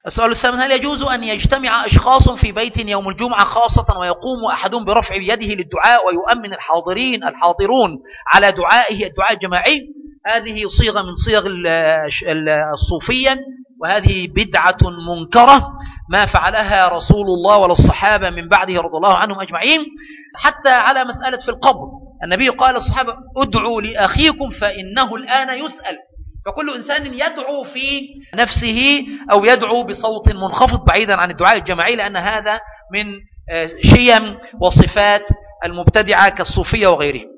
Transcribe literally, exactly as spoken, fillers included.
السؤال الثامن: هل يجوز أن يجتمع أشخاص في بيت يوم الجمعة خاصة ويقوم أحدهم برفع يده للدعاء ويؤمن الحاضرين الحاضرون على دعائه الدعاء الجماعي؟ هذه صيغة من صيغ الصوفية، وهذه بدعة منكرة ما فعلها رسول الله ولا الصحابة من بعده رضي الله عنهم أجمعين. حتى على مسألة في القبر النبي قال للصحابة: ادعوا لأخيكم فإنه الآن يسأل. فكل إنسان يدعو في نفسه أو يدعو بصوت منخفض بعيدا عن الدعاء الجماعي، لأن هذا من شيم وصفات المبتدعة كالصوفية وغيرهم.